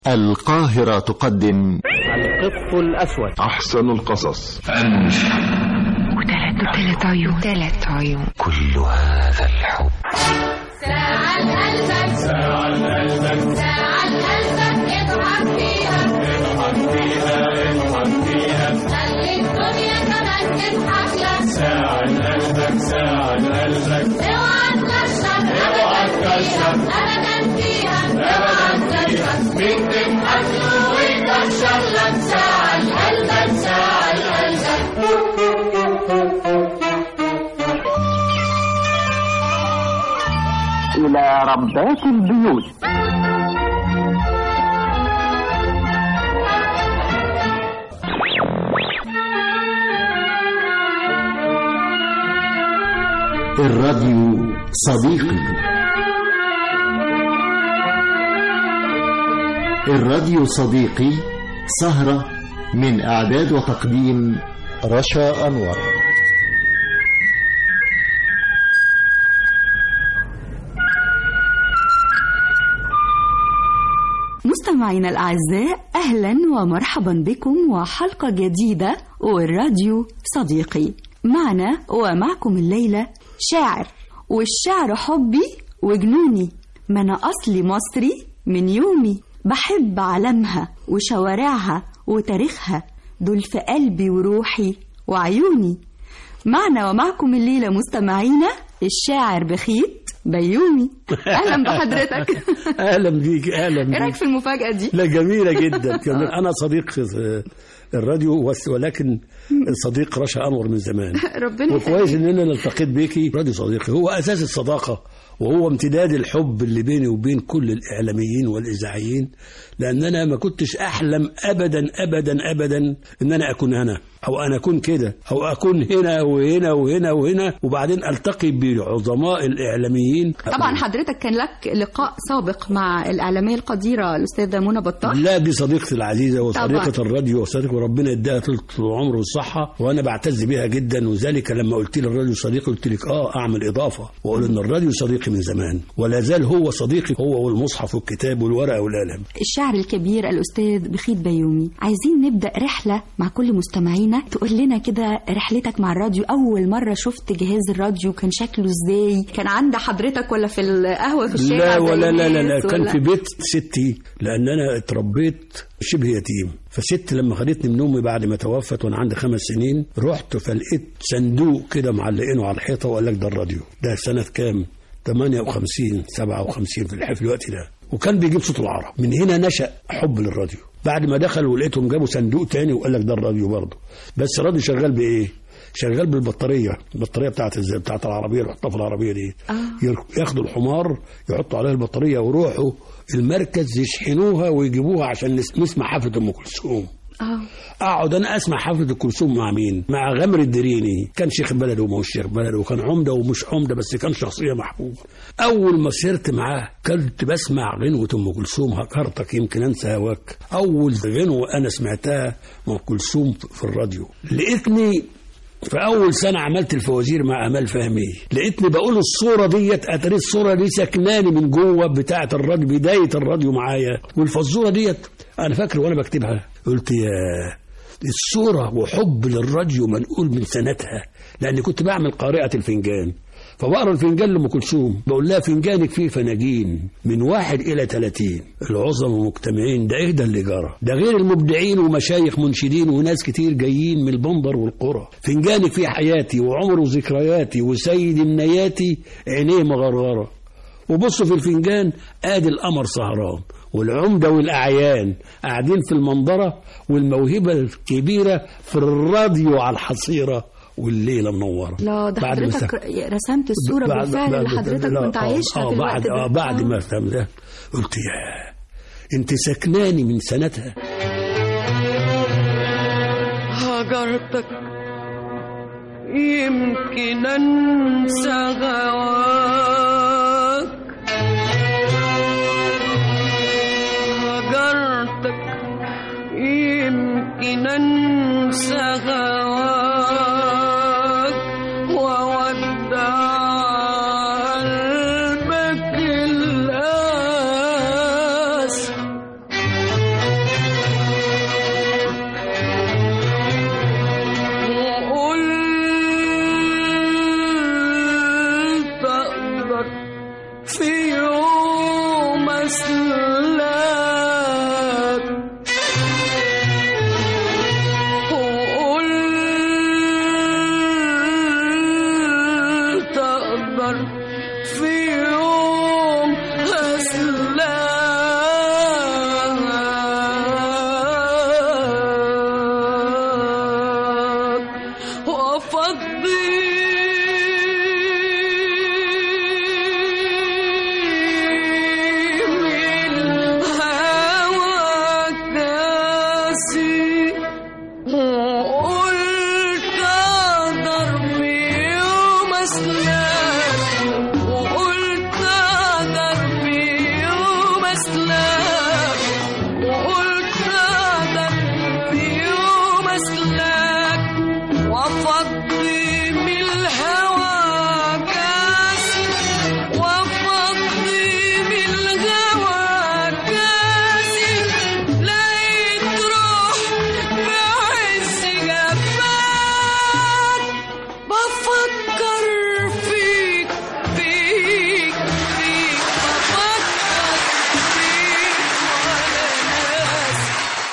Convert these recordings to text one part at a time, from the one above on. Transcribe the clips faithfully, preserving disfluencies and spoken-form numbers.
القاهرة تقدم القط الأسود، أحسن القصص، وثلاث عيون ثلاث عيون كل هذا الحب. ساعة لقلبك، ساعة لقلبك، ساعة لقلبك، اضحك فيها، اضحك فيها، اضحك فيها، خلي الدنيا كمان تضحك لك. ساعة لقلبك، ساعة لقلبك، اوعى تكشف، اوعى تكشف، أبدا فيها، أبدا فيها، مين تضحك له ويكشف لك. ساعة لقلبك، ساعة لقلبك. إلى ربات البيوت. الراديو صديقي. الراديو صديقي سهرة من إعداد وتقديم رشا أنور. مستمعينا الأعزاء، أهلا ومرحبا بكم وحلقة جديدة والراديو صديقي. معنا ومعكم الليلة شاعر، والشعر حبي وجنوني، ما أنا أصلي مصري من يومي، بحب علمها وشوارعها وتاريخها، دول في قلبي وروحي وعيوني. معنا ومعكم الليلة مستمعينا الشاعر بخيت بيومي. اهلا بحضرتك. اهلا بيك. اهلا بيك. ايه رايك في المفاجاه دي؟ لا جميله جدا. كمان انا صديق الراديو، ولكن صديق رشا انور من زمان. ربنا وكويس اننا نلتقيت بيكي. راديو صديقي هو اساس الصداقه، وهو امتداد الحب اللي بيني وبين كل الاعلاميين والاذاعيين، لان انا ما كنتش احلم ابدا ابدا ابدا ان انا اكون هنا او انا اكون كده او اكون هنا وهنا وهنا وهنا وبعدين التقي بعظماء الاعلاميين. طبعا حضرتك كان لك لقاء سابق مع الاعلاميه القديره الاستاذه منى بطال. لا، دي صديقتي العزيزه وصديقه طبعا. الراديو وصديقه، وربنا يديها طول العمر والصحه، وانا بعتز بها جدا. وذلك لما قلت لي الراديو صديقي قلت لك اه اعمل اضافه واقول ان الراديو صديقي من زمان ولا زال هو صديقي، هو والمصحف والكتاب والورقه والقلم. الشاعر الكبير الاستاذ بخيت بيومي، عايزين نبدا رحله مع كل مستمعينا. تقول لنا كده رحلتك مع الراديو، اول مره شفت جهاز الراديو كان شكله ازاي؟ كان عند حضرتك ولا في القهوه في الشارع؟ لا ولا لا لا, لا. كان في بيت ستي، لان انا اتربيت شبه يتيم. فست لما خدتني من امي بعد ما توفت وانا عندي خمس سنين، رحت فلقيت صندوق كده معلقينه على الحيطه وقال لك ده الراديو. ده سنه كام؟ ثمانية وخمسين سبعة وخمسين في الحفل الوقت ده. وكان بيجيب صوت العرب. من هنا نشأ حب للراديو. بعد ما دخلوا ولقيتهم جابوا صندوق تاني وقال لك ده الراديو برضه، بس الراديو شغال بايه؟ شغال بالبطاريه، البطاريه بتاعت ازاي؟ بتاعت العربيه، يحطها في العربيه دي. آه. ياخدوا الحمار يحطوا عليها البطاريه ويروحوا المركز يشحنوها ويجيبوها عشان نسمع حفله ام كلثوم. اه اقعد انا اسمع حفله ام كلثوم مع مين؟ مع غمر الدريني. كان شيخ بلد وما هوش شيخ بلد، وكان عمده ومش عمده، بس كان شخصيه محبوبه. اول ما سرت معاه كنت بسمع غنوه ام كلثوم، هكرتك يمكن انسى هواك. اول غنوه انا سمعتها ام كلثوم في الراديو. لقيتني في أول سنة عملت الفوازير مع أمال فهمي، لقيتني بقول الصورة ديت، أتري الصورة دي سكناني من جوه بتاعة الراديو، بداية الراديو معايا. والفزورة ديت أنا فاكر وأنا بكتبها قلت يا الصورة وحب للراديو منقول من سنتها، لأني كنت بعمل قارئة الفنجان، فبقرا الفنجان لأم كلثوم بقول لها فنجانك فيه فناجين من واحد إلى ثلاثين، العظم مجتمعين، ده إيه ده اللي جرى؟ ده غير المبدعين ومشايخ منشدين وناس كتير جايين من البندر والقرى. فنجانك فيه حياتي وعمر وذكرياتي وسيد النياتي عينيه مغرغرة، وبصوا في الفنجان آدي القمر سهران والعمدة والأعيان قاعدين في المنظرة، والموهبة الكبيرة في الراديو على الحصيرة والليلة منورة. لا ده حضرتك رسمت الصورة بالفعل اللي حضرتك كنت عايشها في الوقت ده. آه بعد ما رسمتها قلت يا انت سكناني من سنتها. هجرتك يمكن انسى غواك، هجرتك يمكن انسى غواك، وودع قلبك القاسي.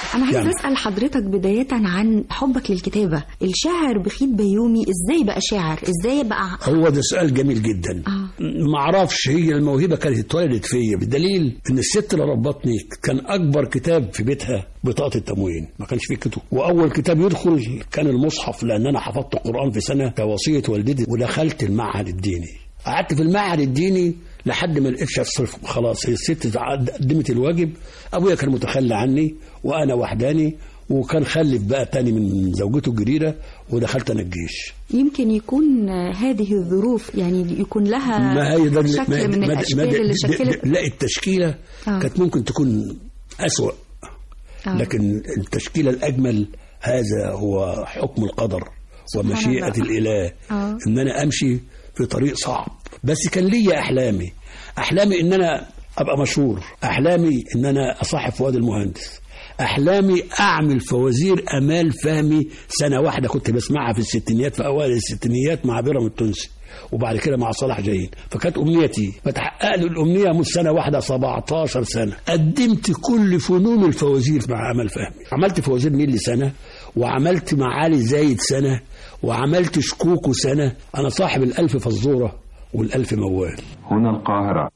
أنا عايز يعني أسأل حضرتك بداية عن حبك للكتابة. الشاعر بخيت بيومي إزاي بقى شاعر؟ إزاي بقى؟ هو ده سؤال جميل جدا. آه. ما اعرفش، هي الموهبه كانت اتولدت فيا، بالدليل ان الست اللي ربطني كان اكبر كتاب في بيتها بطاقه التموين، ما كانش فيه كتب، واول كتاب يدخل كان المصحف، لان انا حفظت القران في سنه كوصيه والدتي، ودخلت المعهد الديني. قعدت في المعهد الديني لحد ما لقيتش اصرف، خلاص هي الست قدمت الواجب. ابويا كان متخلى عني وانا وحداني، وكان خلف بقى تاني من زوجته الجديدة، ودخلت انا الجيش. يمكن يكون هذه الظروف يعني يكون لها ما هي ده شكل ما من ما الاشكال ما اللي شكلت. لا التشكيلة آه. كانت ممكن تكون أسوأ، آه. لكن التشكيلة الأجمل هذا هو حكم القدر ومشيئة الإله. آه. إن أنا أمشي في طريق صعب، بس كان لي أحلامي أحلامي إن أنا أبقى مشهور، أحلامي إن أنا أصاحب فؤاد المهندس، أحلامي أعمل فوازير أمال فهمي. سنة واحدة كنت بسمعها في الستينيات، في أوائل الستينيات مع بيرام التونسي، وبعد كده مع صلاح جاهين، فكانت أمنيتي فتحقق لي الأمنية مش سنة واحدة، سبعتاشر سنة قدمت كل فنون الفوازير مع أمال فهمي. عملت فوازير نيلي سنة، وعملت معالي زايد سنة، وعملت شكوكو سنة. أنا صاحب الألف فزورة والألف موال. هنا القاهرة.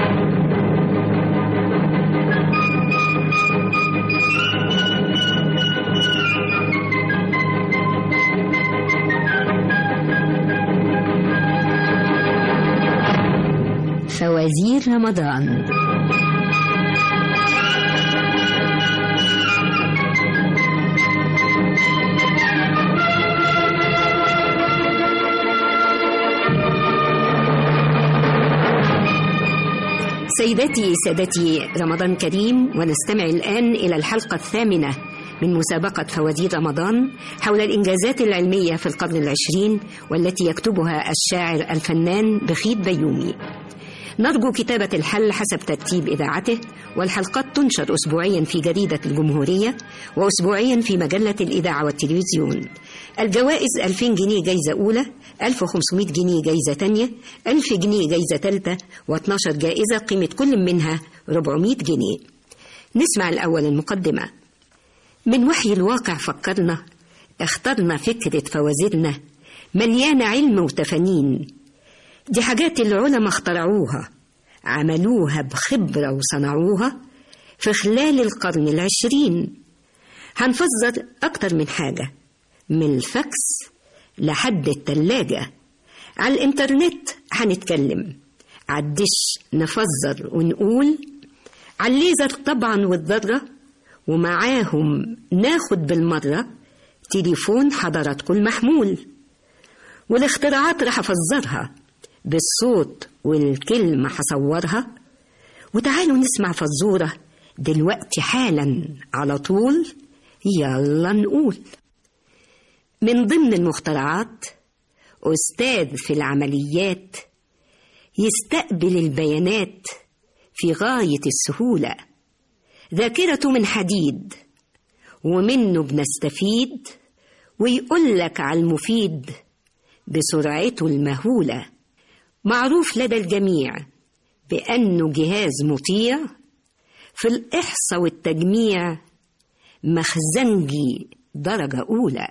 فوازير رمضان. سيداتي سادتي، رمضان كريم، ونستمع الآن إلى الحلقة الثامنة من مسابقة فوازير رمضان حول الإنجازات العلمية في القرن العشرين، والتي يكتبها الشاعر الفنان بخيت بيومي. نرجو كتابة الحل حسب ترتيب إذاعته، والحلقات تنشر أسبوعيا في جريدة الجمهورية وأسبوعيا في مجلة الإذاعة والتلفزيون. الجوائز ألفين جنيه جايزة أولى، ألف وخمسمائة جنيه جايزة تانية، ألف جنيه جايزة تالتة، واثناشر جائزة قيمة كل منها أربعمائة جنيه. نسمع الأول المقدمة. من وحي الواقع فكرنا، اخترنا فكرة فوازيرنا مليانة علم وتفانين. دي حاجات العلماء اخترعوها، عملوها بخبرة وصنعوها في خلال القرن العشرين. هنفزر أكتر من حاجة، من الفاكس لحد التلاجة. على الإنترنت هنتكلم، على الدش نفزر ونقول، على الليزر طبعا والذرة، ومعاهم ناخد بالمرة تليفون حضراتكم المحمول. والاختراعات رح أفزرها بالصوت والكلمة هصورها. وتعالوا نسمع فزورة دلوقتي حالا على طول. يلا نقول. من ضمن المخترعات أستاذ في العمليات، يستقبل البيانات في غاية السهولة. ذاكرته من حديد ومنه بنستفيد، ويقولك على المفيد بسرعته المهولة. معروف لدى الجميع بأنه جهاز مطيع في الإحصاء والتجميع، مخزنجي درجة أولى.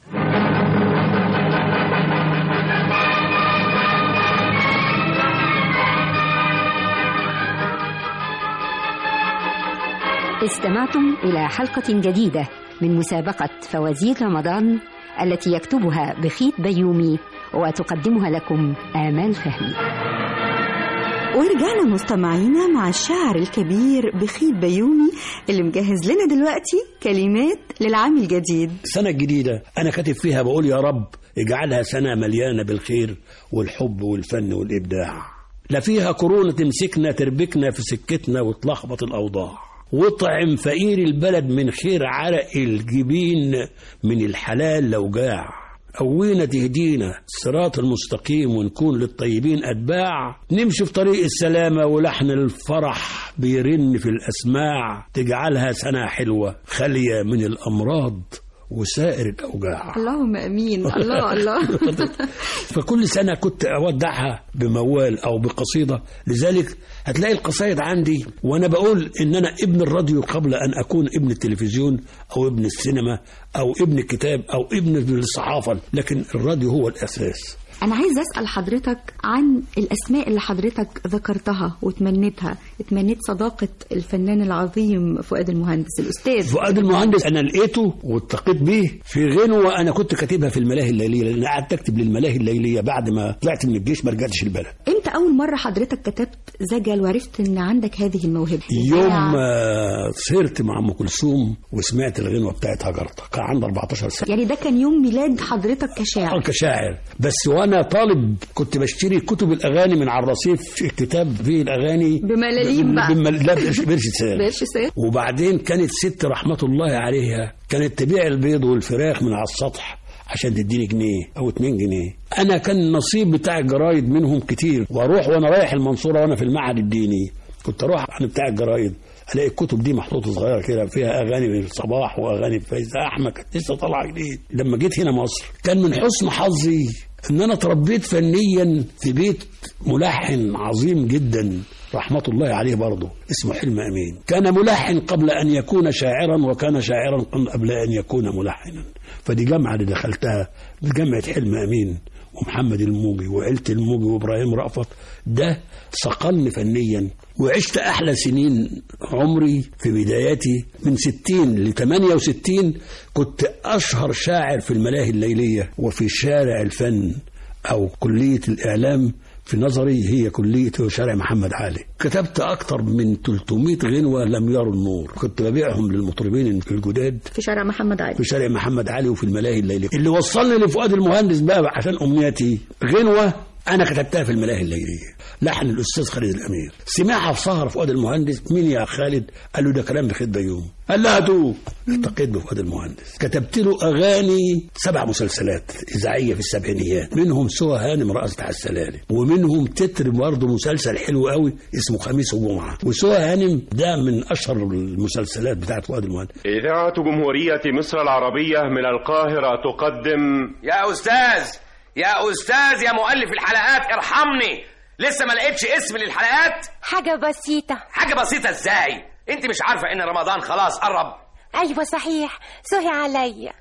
استمعتم إلى حلقة جديدة من مسابقة فوازير رمضان التي يكتبها بخيت بيومي وتقدمها لكم آمال فهمي. ورجعنا مستمعينا مع الشاعر الكبير بخيت بيومي اللي مجهز لنا دلوقتي كلمات للعام الجديد. السنة الجديدة أنا كاتب فيها بقول يا رب اجعلها سنة مليانة بالخير والحب والفن والإبداع، لا فيها كورونا تمسكنا تربكنا في سكتنا وتلخبط الأوضاع، وطعم فقير البلد من خير عرق الجبين من الحلال لو جاع، قوينا تهدينا الصراط المستقيم ونكون للطيبين أتباع، نمشي في طريق السلامة ولحن الفرح بيرن في الأسماع، تجعلها سنة حلوة خالية من الأمراض وسائر الأوجاع. اللهم أمين. الله الله. فكل سنة كنت أودعها بموال أو بقصيدة. لذلك هتلاقي القصايد عندي وأنا بقول إن أنا ابن الراديو قبل أن أكون ابن التلفزيون أو ابن السينما أو ابن الكتاب أو ابن الصحافة، لكن الراديو هو الأساس. أنا عايز أسأل حضرتك عن الأسماء اللي حضرتك ذكرتها وتمنيتها. اتمنيت صداقة الفنان العظيم فؤاد المهندس، الأستاذ فؤاد المهندس. أنا لقيته والتقيت به في غنوة أنا كنت كاتبها في الملاهي الليلية، لأن قعدت أكتب للملاهي الليلية بعد ما طلعت من الجيش ما رجعتش البلد. إمتى أول مرة حضرتك كتبت زجل وعرفت إن عندك هذه الموهبة؟ يوم ما سهرت مع أم كلثوم وسمعت الغنوة بتاعت هجرتك، كان عندي أربعتاشر سنة. يعني ده كان يوم ميلاد حضرتك كشاعر؟ كشاعر. بس وأنا طالب كنت بشتري كتب الأغاني من على الرصيف، كتاب فيه الأغاني بملاليم بقى. بمل... لا برش سال. برش سال. وبعدين كانت ست رحمة الله عليها كانت تبيع البيض والفراخ من على السطح عشان تديني جنيه أو اتنين جنيه. أنا كان النصيب بتاع الجرايد منهم كتير، وأروح وأنا رايح المنصورة وأنا في المعهد الديني كنت أروح عن بتاع الجرايد الاقي الكتب دي محطوطه صغيره كده فيها اغاني صباح واغاني فايزه احمد كانت لسه طالعه جديد. لما جيت هنا مصر كان من حسن حظي ان انا اتربيت فنيا في بيت ملحن عظيم جدا رحمة الله عليه برضه اسمه حلم أمين. كان ملحن قبل أن يكون شاعرا، وكان شاعرا قبل أن يكون ملحنا. فدي جامعة اللي دخلتها جامعة حلم أمين ومحمد الموجي وعيلة الموجي وإبراهيم رأفت، ده صقلني فنيا. وعشت أحلى سنين عمري في بداياتي من ستين لثمانية وستين. كنت أشهر شاعر في الملاهي الليلية وفي شارع الفن أو كلية الإعلام. في نظري هي كلية شارع محمد علي. كتبت أكتر من ثلاثمائة غنوة لم يروا النور، كنت ببيعهم للمطربين الجداد في شارع محمد علي. في شارع محمد علي وفي الملاهي الليلية. اللي وصلني لفؤاد المهندس بقى عشان أمنياتي غنوة أنا كتبتها في الملاهي الليلية، لحن الأستاذ خالد الأمير. سمعها في سهر فؤاد المهندس. مين يا خالد؟ قال له ده كلام بخيت بيوم. قال له هاتوه. التقيت بفؤاد المهندس، كتبت له أغاني سبع مسلسلات إذاعية في السبعينيات، منهم سوى هانم رقصت على السلالم، ومنهم تتر برضه مسلسل حلو قوي اسمه خميس وجمعة. وسوى هانم ده من أشهر المسلسلات بتاعت فؤاد المهندس. إذاعة جمهورية مصر العربية من القاهرة تقدم. يا أستاذ يا أستاذ يا مؤلف الحلقات ارحمني، لسه ما لقيتش اسم للحلقات. حاجة بسيطة. حاجة بسيطة ازاي؟ انت مش عارفة ان رمضان خلاص قرب؟ ايوه صحيح، سهي عليا.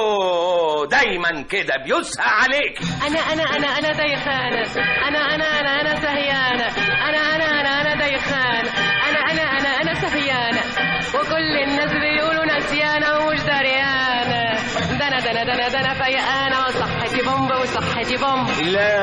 يو دايما كده بيسهى عليك. انا انا انا انا دايخانة، انا انا انا انا سهيانة، انا انا انا انا دايخانة، انا انا انا انا سهيانة، وكل الناس بيقولوا نسيانة ومش دريانة. ده انا ده انا ده انا ده انا فيقانة وصحتي بومب وصحتي بومب. لا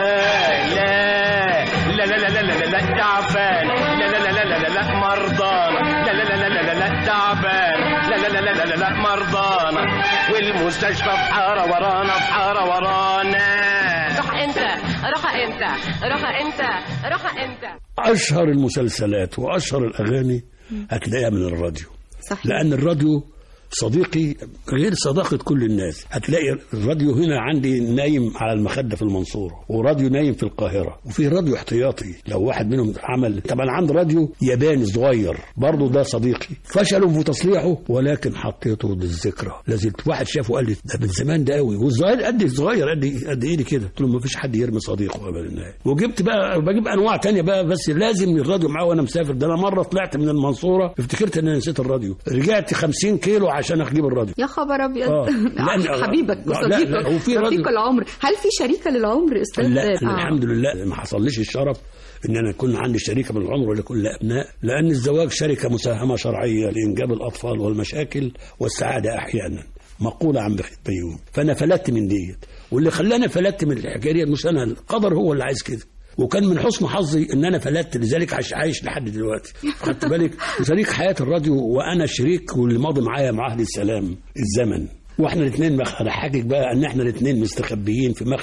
لا لا لا لا لا لا لا تعبان، لا لا لا لا لا لا مرضان، لا لا لا لا لا لا تعبان، لا لا لا لا لا لا مرضانا، والمستشفى في حارة ورانا في حارة ورانا. روح انت روح انت روح انت روح انت. أشهر المسلسلات وأشهر الأغاني هتلاقيها من الراديو. صحيح. لأن الراديو صديقي غير صداقة كل الناس. هتلاقي الراديو هنا عندي نايم على المخدة في المنصورة، وراديو نايم في القاهرة، وفي راديو احتياطي لو واحد منهم عمل. طبعا عندي راديو ياباني صغير برضه ده صديقي، فشلوا في تصليحه ولكن حطيته للذكرى. لازلت واحد شافه قال لي ده من زمان ده قوي، والصغير قد صغير قد قد ايدي كده. قلت له ما فيش حد يرمي صديقه ابدا. وجبت بقى بجيب انواع تانية بقى، بس لازم الراديو معاه وانا مسافر. ده انا مرة طلعت من المنصورة افتكرت ان انا نسيت الراديو، رجعت خمسين كيلو عشان اجيب الراديو. يا خبر ابيض. آه. حبيبك وصديقك رفيق العمر. هل في شريكه للعمر استاذ؟ لا آه. الحمد لله ما حصلليش الشرف ان انا يكون عندي شريكه من العمر ولكل ابناء، لان الزواج شركه مساهمه شرعيه لانجاب الاطفال والمشاكل والسعاده احيانا، مقوله عن بخيت بيوم. فانا فلتت من ديت، واللي خلاني فلتت من الحكايه دي مش انا، القدر هو اللي عايز كده. وكان من حسن حظي ان انا فلتت، لذلك عايش عايش لحد دلوقتي. خدت بالك؟ شريك حياه الراديو وانا شريك، واللي ماضي معايا مع عهد السلام الزمن. واحنا الاثنين اضحكك بقى ان احنا الاثنين مستخبيين في مخبأ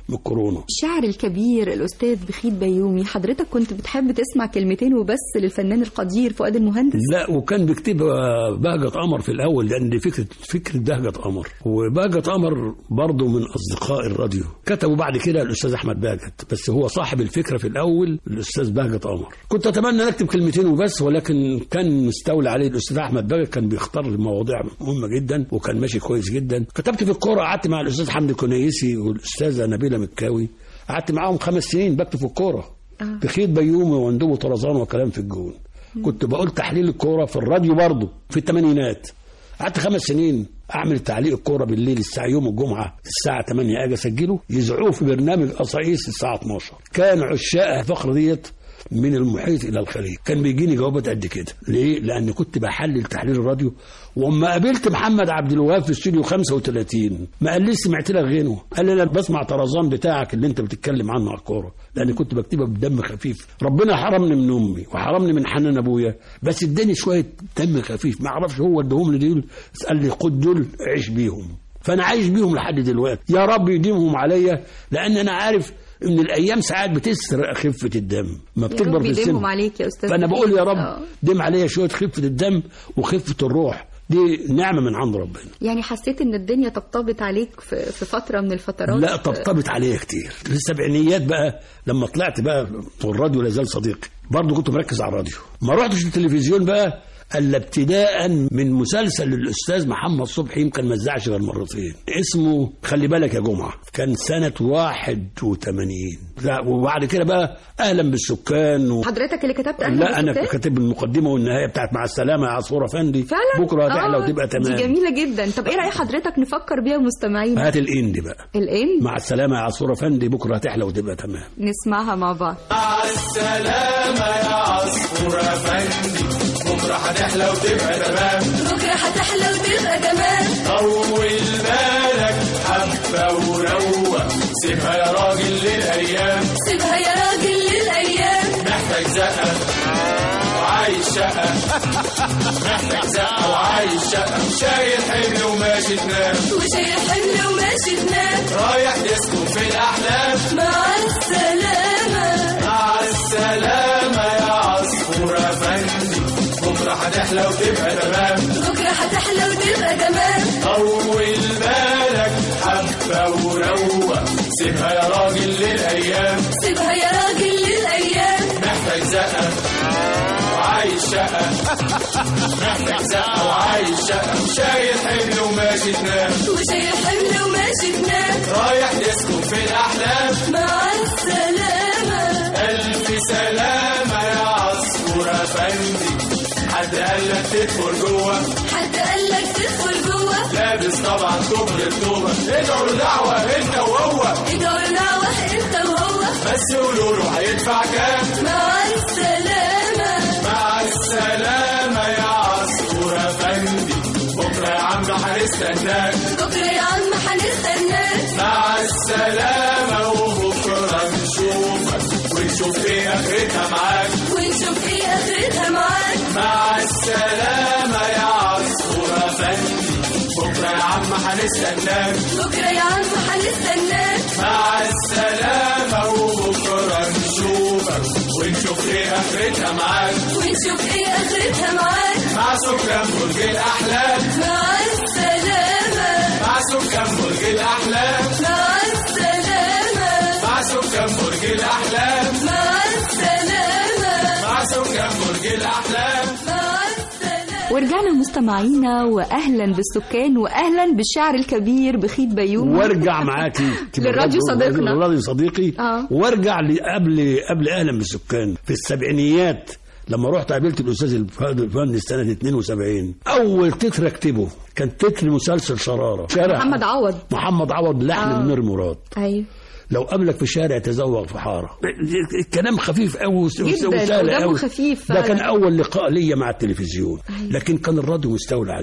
من الكورونا. الشاعر الكبير الأستاذ بخيت بيومي، حضرتك كنت بتحب تسمع كلمتين وبس للفنان القدير فؤاد المهندس؟ لا، وكان بيكتبها بهجة قمر في الأول، لأن دي فكرة فكرة بهجة قمر، وبهجة قمر برضه من أصدقاء الراديو. كتبوا بعد كده الأستاذ أحمد باجت، بس هو صاحب الفكرة في الأول الأستاذ بهجة قمر. كنت أتمنى نكتب كلمتين وبس، ولكن كان مستولي عليه الأستاذ أحمد باجت، كان بيختار المواضيع مهمة جدا وكان ماشي كويس جدا. كتبت في الكورة، قعدت مع الأستاذ حمدي كنيسي والأستاذة نبيلة مكاوي، قعدت معاهم خمس سنين بكتب في الكورة. آه. بخيت بيومي وندوب طرزان وكلام في الجون. مم. كنت بقول تحليل الكورة في الراديو برضه في الثمانينات. قعدت خمس سنين اعمل تعليق الكوره بالليل الساعه يوم الجمعه الساعه ثمانية اجي اسجله يذيعوه في برنامج قصايص الساعه اتناشر. كان عشاق الفقره ديت من المحيط الى الخليج، كان بيجيني جوابات قد كده. ليه؟ لان كنت بحلل تحليل الراديو. واما قابلت محمد عبد الوهاب في استوديو خمسة وثلاثين ما قال لي سمعت لك غنوه، قال لي انا بسمع طرزان بتاعك اللي انت بتتكلم عنه على الكوره، لان كنت بكتبها بدم خفيف. ربنا حرمني من امي وحرمني من حنان ابويا، بس اداني شويه دم خفيف ما اعرفش هو ادهم لي دول، قال لي خد دول عيش بيهم، فانا عايش بيهم لحد دلوقتي. يا رب يديمهم عليا، لان انا عارف ان الايام ساعات بتسرق خفه الدم ما بتكبر في السن. عليك يا استاذ، فانا بقول يا رب دم عليا شويه خفه الدم وخفه الروح، دي نعمه من عند ربنا. يعني حسيت ان الدنيا طبطبت عليك في في فتره من الفترات؟ لا، طبطبت عليا كتير. في السبعينيات بقى لما طلعت بقى في الراديو لازال صديقي، برضه كنت مركز على الراديو، ما رحتش التلفزيون بقى الا ابتداء من مسلسل للاستاذ محمد صبحي يمكن ما اتذاعش غير مرتين، اسمه خلي بالك يا جمعه، كان سنه واحد وثمانين. لا، وبعد كده بقى اهلا بالسكان و... حضرتك اللي كتبت اهلا لا بالسكان؟ انا كاتب المقدمه والنهايه بتاعت مع السلامه يا عصفور افندي، فعلا بكره هتحلى وتبقى تمام. دي جميله جدا. طب ايه راي حضرتك نفكر بيها مستمعينا؟ هات الاند بقى، الاند مع السلامه يا عصفور افندي بكره هتحلى وتبقى تمام. نسمعها مع بعض. مع السلامه يا عصفور افندي بكره هتحلى وتبقى تمام، بكره هتحلى وتبقى تمام. طول بالك حبه وروق، سيبها يا راجل للايام، سيبها يا راجل للايام. محتاج زقه وعايش شقه، محتاج زقه وعايش شقه، شايل حمل وماشي تنام، وشايل حمل وماشي تنام، رايح تسكن في الاحلام. مع السلامه مع السلامه يا عصفور افندي بكره هتحلى وتبقى تمام، بكره هتحلى وتبقى تمام. طول بالك حبه وروق، سيبها يا راجل للايام، سيبها يا راجل للايام. محتاج زقه وعايش شقه، محتاج زقه وعايش شقه، شايل حمل وماشي تنام، وشايل حمل وماشي تنام، رايح تسكن في الاحلام. مع السلامه الف سلامه يا عصفور افندي، حد قال لك تدخل جوه، حد قال لك تدخل جوه، لابس طبعا كبر التوبه، ادعوا له دعوه انت وهو، ادعوا له دعوه انت وهو، بس قولوا له هيدفع كام. مع السلامه مع السلامه يا عصفور افندي بكره يا عم هنستناك، بكره يا عم هنستناك. مع السلامه وبكره نشوفك ونشوف ايه اخرتها معاك، ونشوف ايه اخرتها معاك. مع السلامه يا عصفور افندي بكره يا عم هنستناك، بكره يا عم هنستناك. مع السلامه وبكره نشوفك ونشوف ايه اخرتها معاك، ونشوف ايه اخرتها معاك. مع سكان برج الاحلام. مع السلامه مع سكان برج الاحلام. مع السلامه مع سكان برج الاحلام. مع السلامه مع سكان برج الاحلام. ورجعنا مستمعينا، واهلا بالسكان واهلا بالشاعر الكبير بخيت بيومي. وارجع معاكي للراديو صديقنا، للراديو صديقي. آه. وارجع قبل قبل اهلا بالسكان في السبعينيات لما رحت قابلت الاستاذ الفندي سنه اثنين وسبعين. اول تتر اكتبه كان تتر مسلسل شراره، شارع محمد عوض محمد عوض لحن آه. منير مراد. ايوه، لو قابلك في شارع تزوغ في حاره. الكلام خفيف قوي وسهل قوي، خفيف. ده كان اول لقاء ليا مع التلفزيون. أيوة. لكن كان الراديو مستولى عليا،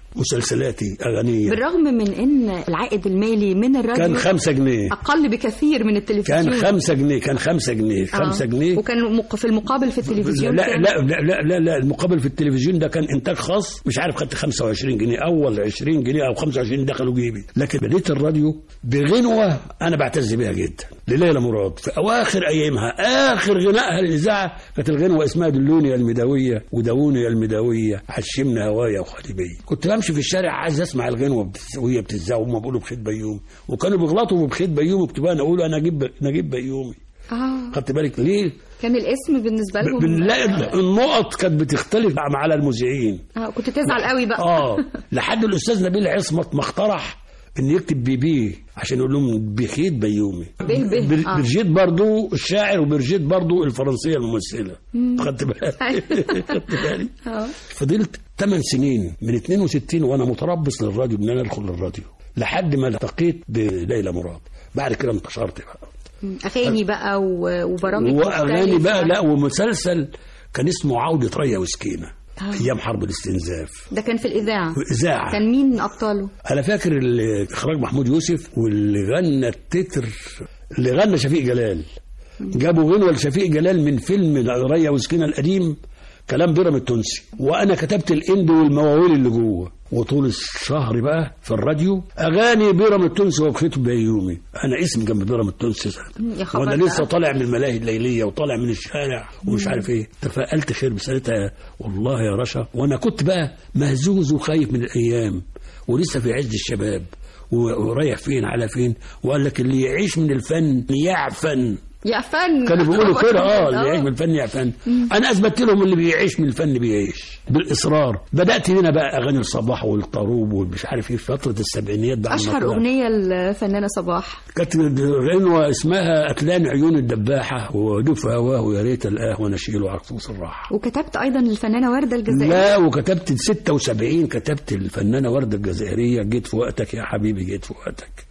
مسلسلاتي أغنية. بالرغم من ان العائد المالي من الراديو كان خمسة جنيه اقل بكثير من التلفزيون. كان خمسة جنيه كان خمسة جنيه خمسة جنيه وكان في المقابل في التلفزيون لا لا, لا لا لا لا المقابل في التلفزيون ده كان انتاج خاص، مش عارف خدت خمسة وعشرين جنيه اول عشرين جنيه او خمسة وعشرين دخلوا جيبي. لكن بديت الراديو بغنوة انا بعتز بيها جدا لليلى مراد في اواخر ايامها. اخر غنائها للاذاعه كانت الغنوه اسمها دلوني يا المداويه وداوني يا المداويه عشمنا هوايا وخليبيه. كنت بمشي في الشارع عايز اسمع الغنوه وهي بتتذاع وهم بيقولوا بخيت بيومي، وكانوا بيغلطوا بخيت بيومي وبتبقى انا اقول انا اجيب نجيب بيومي. اه خدت بالك ليه؟ كان الاسم بالنسبه لهم بنلاقي النقط كانت بتختلف على المذيعين. اه كنت تزعل قوي بقى. اه لحد الاستاذ نبيل عصمت ما اقترح ان يكتب بي بي عشان يقول لهم بخيت بيومي. به به آه. برجيت برضو الشاعر وبرجيت برضو الفرنسيه الممثله. خدت بالك؟ خدت بالك؟ فضلت ثمان سنين من اثنين وستين وانا متربص للراديو ان انا ادخل الراديو لحد ما التقيت بليلى مراد. بعد كده انتشرت بقى اغاني بقى وبرامج واغاني بقى. لا ومسلسل كان اسمه عودة ريا وسكينة آه. ايام حرب الاستنزاف. ده كان في الاذاعه. اذاعه. كان مين ابطاله؟ انا فاكر اخراج محمود يوسف، واللي غنى التتر اللي غنى شفيق جلال. جابوا غنوه لشفيق جلال من فيلم ريا وسكينة القديم كلام بيرام التونسي، وانا كتبت الاند والمواويل اللي جوه. وطول الشهر بقى في الراديو اغاني بيرام التونسي وبخيت بيومي. انا اسم جنب بيرام التونسي وانا لسه طالع من الملاهي الليليه وطالع من الشارع ومش عارف ايه. تفائلت خير بساعتها والله يا رشا، وانا كنت بقى مهزوز وخايف من الايام ولسه في عز الشباب ورايح فين على فين. وقال لك اللي يعيش من الفن يعفن. يعفن كانوا بيقولوا كده. اه اللي يعيش من الفن يعفن. انا اثبتت لهم اللي بيعيش من الفن بيعيش بالاصرار. بدات هنا بقى اغاني الصباح والطروب والمش عارف ايه في فتره السبعينيات بقى. اشهر اغنيه الفنانه صباح كانت غنوه اسمها اتلان عيون الدباحه ودف هواه يا ريت الاه ونشيله عكسوس الراحه. وكتبت ايضا للفنانه ورده الجزائريه. لا وكتبت ستة وسبعين كتبت الفنانه ورده الجزائريه جيت في وقتك يا حبيبي جيت في وقتك.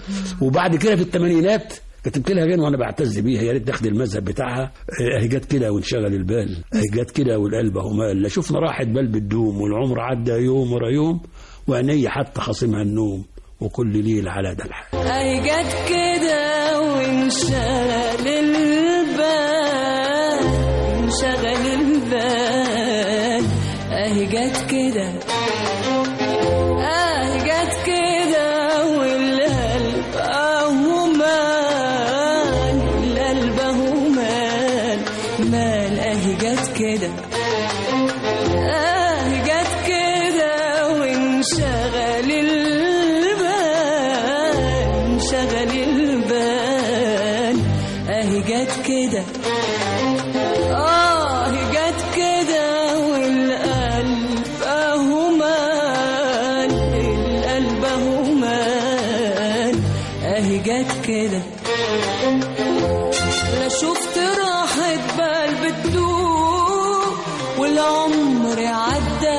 وبعد كده في الثمانينات كتبت لها غنوه وانا بعتز بيها يا ريت تاخد المذهب بتاعها. اهي جت كده وانشغل البال، اهي جت كده والقلب اهو مال، لا شفنا راحت بال بتدوم والعمر عدى يوم ورا يوم وعيني حتى خاصمها النوم وكل ليل على ده الحال. اهي جت كده وانشغل البال انشغل البال اهي جت كده اهي جت كده والقلب اهو مال القلب اهو مال مال اهي جت كده اهي جت كده وانشغل البال انشغل البال اهي جت كده اه جت كده والقلب اهو مال القلب اهو مال اهي جت كده. لا شفت راحة بال بتدوب والعمر عدى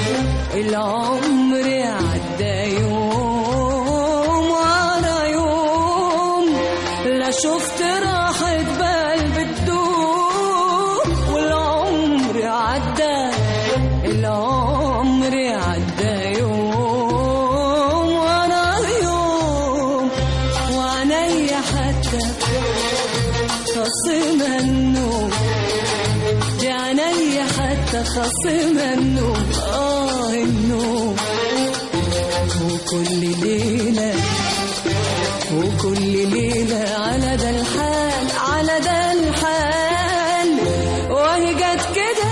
العمر عدى يوم ورا يوم. لا شفت راحة بال بتدوب والعمر عدى العمر عدى يوم ورا يوم وعيني حتى خصمها النوم دي عيني حتى خصمها النوم اه النوم. وكل ليلة وكل ليلة على ده الحال على ده الحال وهي جت كده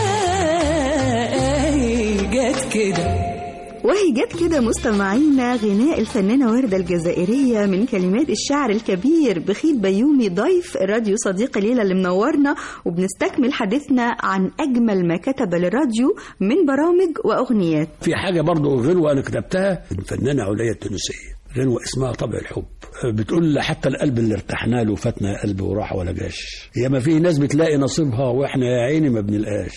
اهي جت كده وهي جت كده. مستمعينا غناء الفنانة وردة الجزائرية من كلمات الشاعر الكبير بخيت بيومي ضيف الراديو صديق ليلى اللي منورنا، وبنستكمل حديثنا عن أجمل ما كتب للراديو من برامج وأغنيات. في حاجة برضو غنوة أنا كتبتها الفنانة عليا التونسية، غنوة اسمها طبع الحب. بتقول حتى القلب اللي ارتحنا له فاتنا قلب وراح ولا جاش، يا ما في ناس بتلاقي نصيبها واحنا يا عيني ما بنلقاش.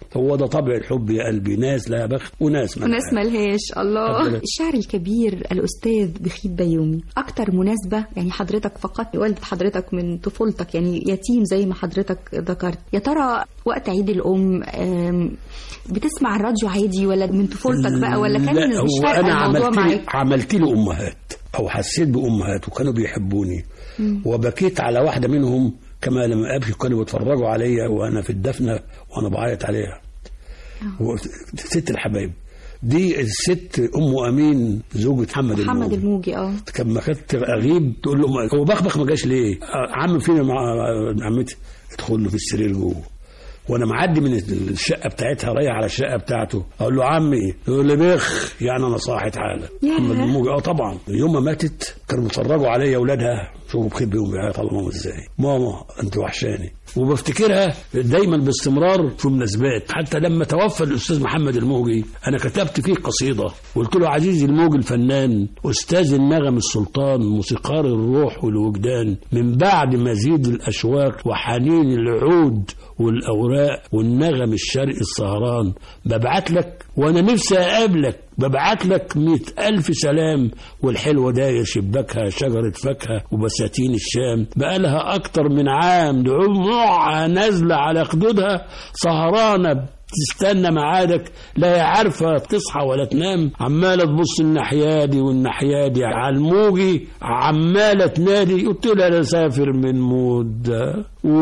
هو ده طبع الحب يا قلبي، ناس لها بخت وناس ملهاش وناس ملهاش. الله. أبداً. الشاعر الكبير الأستاذ بخيت بيومي، أكتر مناسبة يعني حضرتك فقدت والدة حضرتك من طفولتك، يعني يتيم زي ما حضرتك ذكرت، يا ترى وقت عيد الأم بتسمع الراديو عادي ولا من طفولتك بقى، ولا كان مش فارقة الموضوع معاك؟ عملت لي أمهات أو حسيت بأمهات وكانوا بيحبوني، م. وبكيت على واحدة منهم كما لما أبكي كانوا بيتفرجوا عليا وأنا في الدفنة وأنا بعيط عليها. ست الحبايب دي الست أم أمين زوجة محمد, محمد الموجي. اه كان ما كنت أغيب تقول له هو بخبخ ما جاش ليه؟ عم فينا مع عمتي، ادخل له في السرير جوه، وانا معدي من الشقه بتاعتها رايح على الشقه بتاعته اقول له عمي، يقول لي بخ يعني انا صاحي تعالى. محمد الموجي اه طبعا يوم ما ماتت كانوا بيتفرجوا عليا اولادها، شوفوا بخيت بيهم بيعيط على ماما ازاي، ماما انت وحشاني، وبفتكرها دايما باستمرار في مناسبات. حتى لما توفى الاستاذ محمد الموجي انا كتبت فيه قصيده وقلت له عزيزي الموجي الفنان استاذ النغم السلطان موسيقار الروح والوجدان، من بعد مزيد الاشواق وحنين العود والأوراق والنغم الشرقي السهران، ببعت لك وأنا نفسي أقابلك، ببعت لك مئة ألف سلام، والحلوة داير شباكها شجرة فاكهة وبساتين الشام، بقالها أكتر من عام دموعها نازلة على خدودها، سهرانة تستنى معادك، لا هي عارفة تصحى ولا تنام، عمالة تبص الناحية دي والناحية دي على الموجي، عمالة تنادي. قلت لها أنا سافر من مدة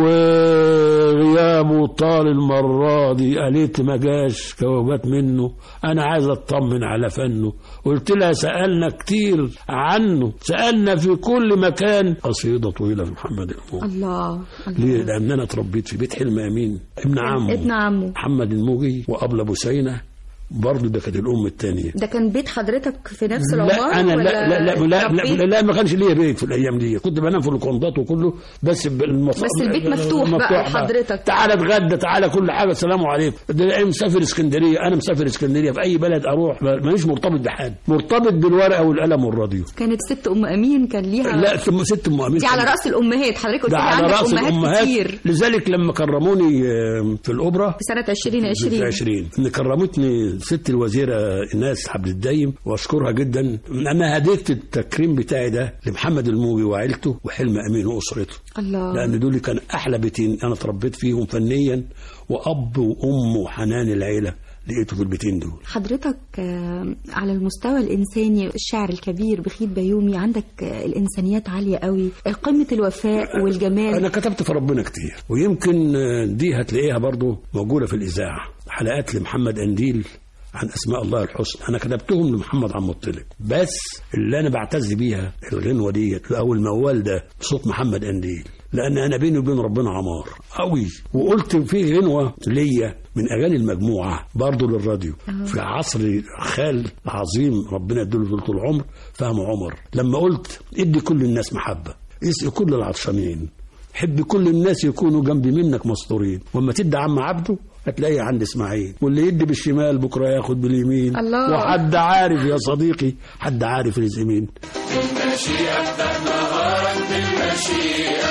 وغيابه طال المرة دي، قالت ما جاش جوابات منه، أنا عايز أطمن على فنه. قلت لها سألنا كتير عنه، سألنا في كل مكان. قصيدة طويلة في محمد الموجي. الله, الله. ليه؟ لأن أنا اتربيت في بيت حلم أمين ابن عمه ابن عمه محمد الموجي وأبلة بوسينة، برضه ده كانت الام الثانيه. ده كان بيت حضرتك في نفس العماره؟ لا انا لا لا لا لا, لا, لا, لا ما كانش ليا بيت في الايام دي، كنت بنام في الكوندات وكله، بس المص... بس البيت مفتوح, مفتوح بقى لحضرتك. تعالى اتغدى، تعالى كل حاجه، السلام عليكم. ده مسافر اسكندريه، انا مسافر اسكندريه، في اي بلد اروح مانيش مرتبط بحد، مرتبط بالورقه والقلم والراديو. كانت ست ام امين كان ليها؟ لا ست ام امين دي على راس الامهات، حضرتك قلت لي عندك امهات, أمهات كتير. لذلك لما كرموني في الاوبرا في سنه عشرين عشرين عشرين ان كرمتني ست الوزيره الناس عبد الدايم، واشكرها جدا. انا هديت التكريم بتاعي ده لمحمد الموجي وعائلته وحلم امين واسرته. الله. لان دول كان احلى بيتين انا اتربيت فيهم فنيا، واب وام وحنان العيله لقيته في البيتين دول. حضرتك على المستوى الإنساني الشاعر الكبير بخيت بيومي، عندك الإنسانيات عالية قوي، قمة الوفاء والجمال. أنا كتبت في ربنا كتير، ويمكن دي هتلاقيها برضو موجودة في الإذاعة، حلقات لمحمد أنديل عن أسماء الله الحسنى، أنا كتبتهم لمحمد عم مطلب، بس اللي أنا بعتز بيها الغنوة دي أو الموال ده بصوت محمد أنديل، لأن أنا بيني وبين ربنا عمار قوي. وقلت في غنوة ليا من أغاني المجموعة برضو للراديو أه. في عصر خال عظيم ربنا يديله طول العمر فهم عمر، لما قلت ادي كل الناس محبة، اسقي كل العطشانين، حب كل الناس يكونوا جنبي منك مستورين، وما تدي عم عبده هتلاقيه عند اسماعيل، واللي يدي بالشمال بكره ياخد باليمين. الله. وحد عارف يا صديقي، حد عارف رزق مين. بالمشيئة ابدأ نهارك بالمشيئة،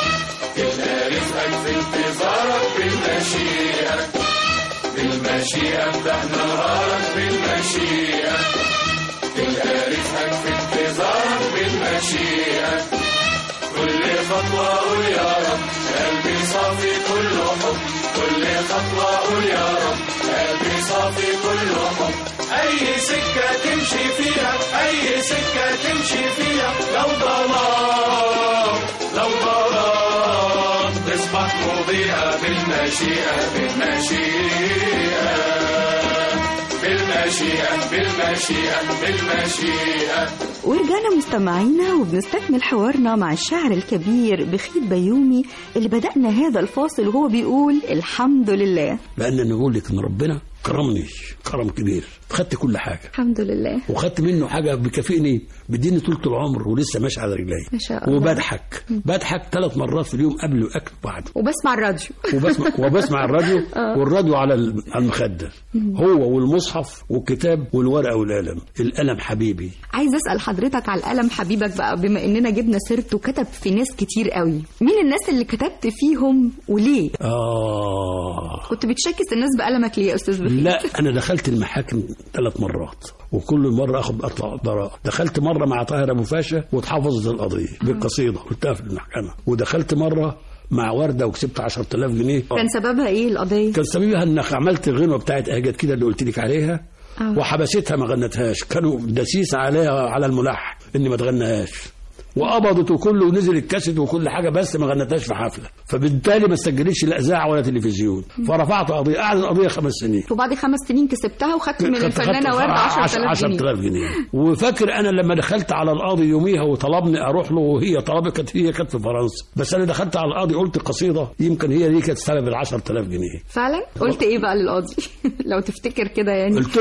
تلقى رزقك في انتظارك بالمشيئة، بالمشيئة ابدأ نهارك بالمشيئة، تلقى رزقك في انتظارك بالمشيئة، كل خطوة قول يا رب قلبي صافي كله حب، كل خطوة قول يا رب قلبي صافي كله حب، أي سكة تمشي فيها أي سكة تمشي فيها، لو ضلال لو ضلال تصبح مضيئة بالمشيئة بالمشيئة بالمشيئة بالمشيئة بالمشيئة. ورجعنا مستمعينا وبنستكمل حوارنا مع الشاعر الكبير بخيت بيومي اللي بدأنا هذا الفاصل وهو بيقول الحمد لله. لأن نقول لك إن ربنا كرمني كرم كبير، خدت كل حاجه الحمد لله، وخدت منه حاجه بكافئني بديني طول العمر ولسه ماشي على رجلي ما شاء الله. وبضحك بضحك ثلاث مرات في اليوم قبل واكل بعد، وبسمع الراديو وبسمع وبسمع الراديو والراديو على المخده، هو والمصحف والكتاب والورقه والقلم. القلم حبيبي. عايز اسال حضرتك على القلم حبيبك بقى، بما اننا جبنا سيرته، كتب في ناس كتير قوي، مين الناس اللي كتبت فيهم وليه؟ اه كنت بتشكس الناس بقلمك ليه يا استاذ بخيت؟ لا انا دخلت المحاكم ثلاث مرات وكل مره اخد اطلع براءه. دخلت مره مع طاهر ابو فاشا واتحفظت القضيه بالقصيده قلتها في المحكمه، ودخلت مره مع ورده وكسبت عشرة آلاف جنيه. كان سببها ايه القضيه؟ كان سببها انك عملت الغنوه بتاعت اهجت كده اللي قلت لك عليها أوه. وحبستها ما غنتهاش، كانوا دسيس عليها على الملحن اني ما تغناهاش، وقبضت وكله ونزل الكاسيت وكل حاجه بس ما غنتهاش في حفله، فبالتالي ما سجلتش لا اذاعه ولا تلفزيون، فرفعت قضيه. قعدت القضيه خمس سنين، وبعد خمس سنين كسبتها وخدت من الفنانه ورده عشرة آلاف جنيه. وفاكر انا لما دخلت على القاضي يوميها وطلبني اروح له، وهي طلبت كانت هي كانت في فرنسا، بس انا دخلت على القاضي قلت قصيده يمكن هي دي كانت سبب ال عشرة آلاف جنيه. فعلا قلت ايه بقى للقاضي؟ لو تفتكر كده يعني. قلت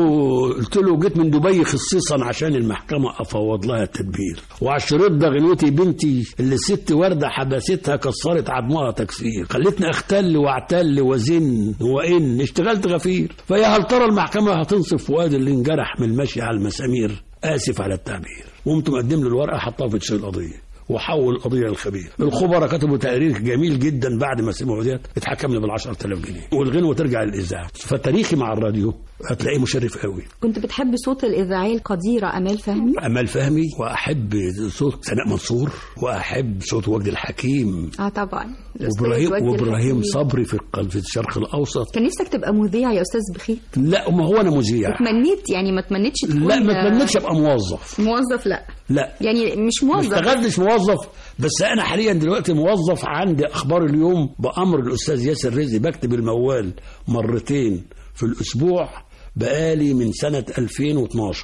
له قلت له جيت من دبي خصيصا عشان المحكمه افوض لها التدبير، وعلى الشريط ده غنوتي بنتي اللي ست ورده حبستها كسرت عظمها تكسير، خلتني اختل واعتل وزن وان اشتغلت غفير، فيا هل ترى المحكمه هتنصف فؤاد اللي انجرح من المشي على المسامير، اسف على التعبير. وقمت مقدم له الورقه حطها في تشيل القضيه وحول القضيه للخبير. الخبراء كتبوا تقرير جميل جدا بعد ما سمعوا ديت، اتحكمنا بال عشرة آلاف جنيه والغنوه ترجع للاذاعه. فتاريخي مع الراديو هتلاقيه مشرف قوي. كنت بتحب صوت الاذاعيه القديره امال فهمي؟ امال فهمي، واحب صوت سناء منصور، واحب صوت وجدي الحكيم. اه طبعا. وابراهيم وابراهيم صبري في في الشرق الاوسط. كان نفسك تبقى مذيع يا استاذ بخيت؟ لا ما هو انا مذيع. تمنيت يعني ما تمنيتش تكون؟ لا ما تمنيتش ابقى موظف. موظف لا. لا يعني مش موظف. ما اشتغلتش موظف، بس انا حاليا دلوقتي موظف عندي اخبار اليوم بامر الاستاذ ياسر رزقي، بكتب الموال مرتين في الاسبوع بقالي من سنه ألفين واثناشر.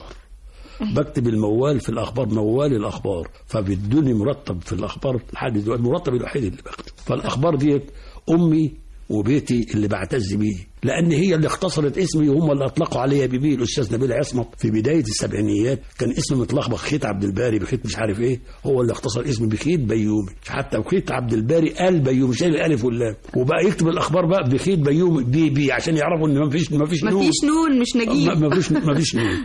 بكتب الموال في الاخبار، موال الاخبار، فبيدوني مرتب في الاخبار لحد دلوقتي، المرتب الوحيد اللي بكتب. فالاخبار ديت امي وبيتي اللي بعتز بيه، لان هي اللي اختصرت اسمي وهم اللي اطلقوا عليا بيبي. الاستاذ نبيل عصمت في بدايه السبعينيات كان اسمي متلخبط، خيط عبد الباري بخيط مش عارف ايه، هو اللي اختصر اسمي بخيط بيومي، حتى بخيط عبد الباري قال بيومي شايل الالف واللام، وبقى يكتب الاخبار بقى بخيط بيومي بي بي عشان يعرفوا ان ما فيش ما فيش نون، ما فيش نون مش نجيب، ما فيش ما فيش نون.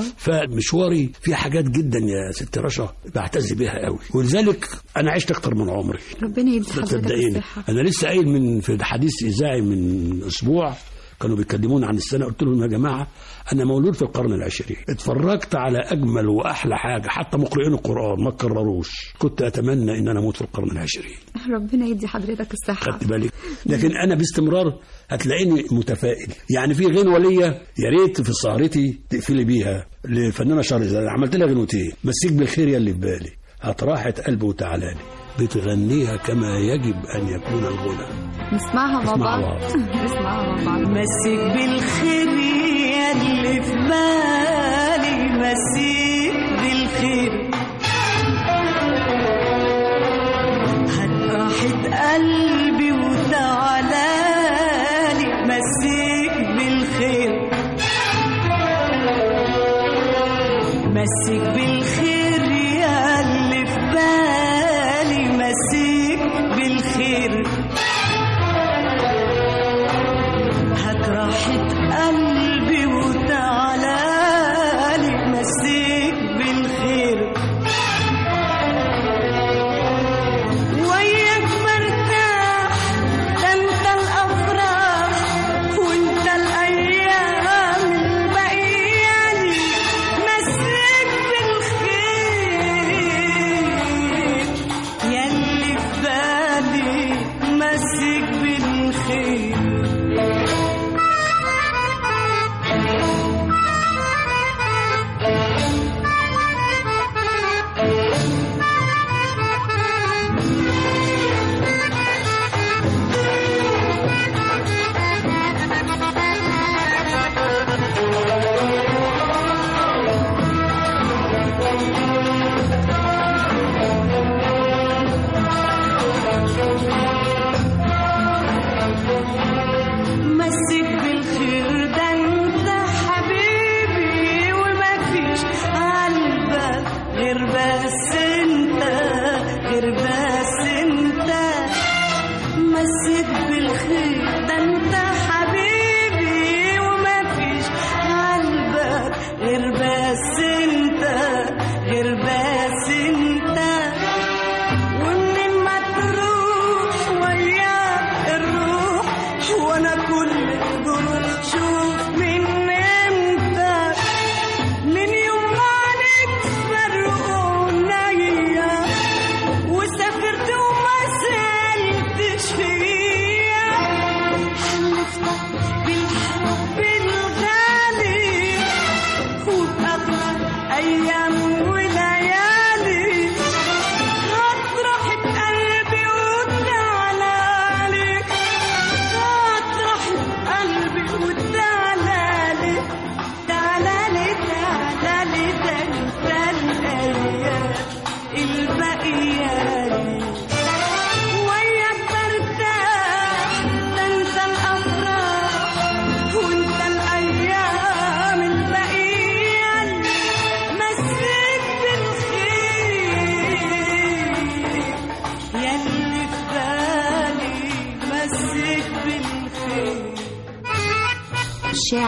فمشواري في حاجات جدا يا ست رشا بعتز بيها قوي، ولذلك انا عشت اكتر من عمري. ربنا يدي حضرتك الصحه. انا لسه قايل من في حديث اذاعي من اسبوع كانوا بيكلموني عن السنه، قلت لهم يا جماعه انا مولود في القرن العشرين، اتفرجت على اجمل واحلى حاجه، حتى مقرئين القران ما كرروش، كنت اتمنى ان انا اموت في القرن العشرين. ربنا يدي حضرتك الصحه. خدت بالك؟ لكن انا باستمرار هتلاقيني متفائل. يعني في غنوه ليا يا ريت في سهرتي تقفلي بيها للفنانه شهرزاد، عملت لها غنوتين، مسيك بالخير يا اللي في بالي، هتراحت قلبي وتعالالي، بتغنيها كما يجب ان يكون الغنى. نسمعها مع بعض. نسمعها مع بعض. مسك بالخير يا اللي في بالي، مسك بالخير، هات راحة قلبي وتعالالي، مسك بالخير، مسك بالخير يا اللي في بالي، مسك بالخير، هات راحة قلبي وتعالالي، مسك بالخير، وياك مرتاح، ده انت الافراح وانت الايام البقيالي، مسك بالخير ياللي في بالي،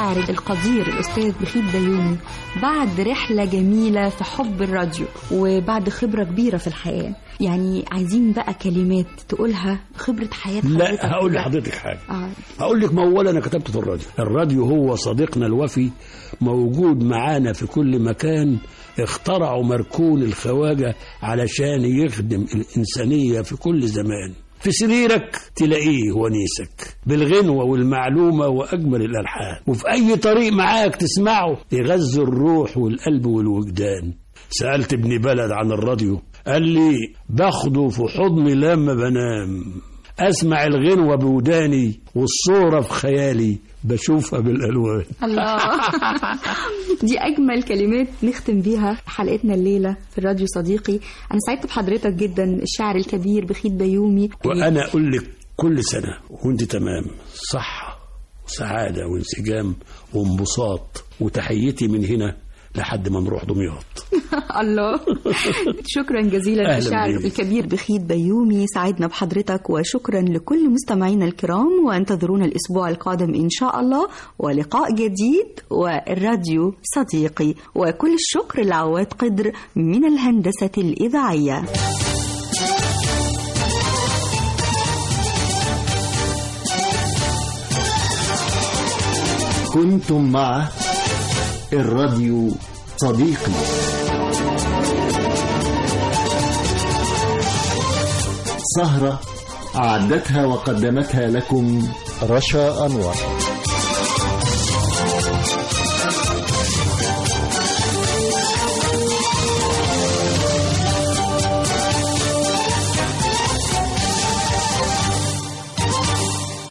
الشاعر القدير الأستاذ بخيت بيومي بعد رحلة جميلة في حب الراديو وبعد خبرة كبيرة في الحياة، يعني عايزين بقى كلمات تقولها خبرة حياة حضرتك. لا هقول لحضرتك حاجة آه. هقول لك مولا أنا كتبت في الراديو. الراديو هو صديقنا الوفي، موجود معانا في كل مكان. اخترعوا مركون الخواجة علشان يخدم الإنسانية في كل زمان. في سريرك تلاقيه ونيسك بالغنوة والمعلومة وأجمل الألحان، وفي أي طريق معاك تسمعه يغذي الروح والقلب والوجدان. سألت ابن بلد عن الراديو قال لي باخده في حضني لما بنام، أسمع الغنوة بوداني والصورة في خيالي بشوفها بالألوان. الله دي أجمل كلمات نختم بيها حلقتنا الليلة في الراديو صديقي. أنا سعدت بحضرتك جدا الشاعر الكبير بخيت بيومي. وأنا أقول لك كل سنة وانت تمام، صحة وسعادة وانسجام وانبساط، وتحيتي من هنا لحد ما نروح دمياط. الله شكرا جزيلا للشاعر الكبير بخيت بيومي، سعدنا بحضرتك، وشكرا لكل مستمعينا الكرام، وانتظرونا الأسبوع القادم إن شاء الله ولقاء جديد والراديو صديقي. وكل الشكر لعواد قدر من الهندسة الإذاعية. كنتم مع الراديو صديقي، سهرة أعدتها وقدمتها لكم رشا أنور.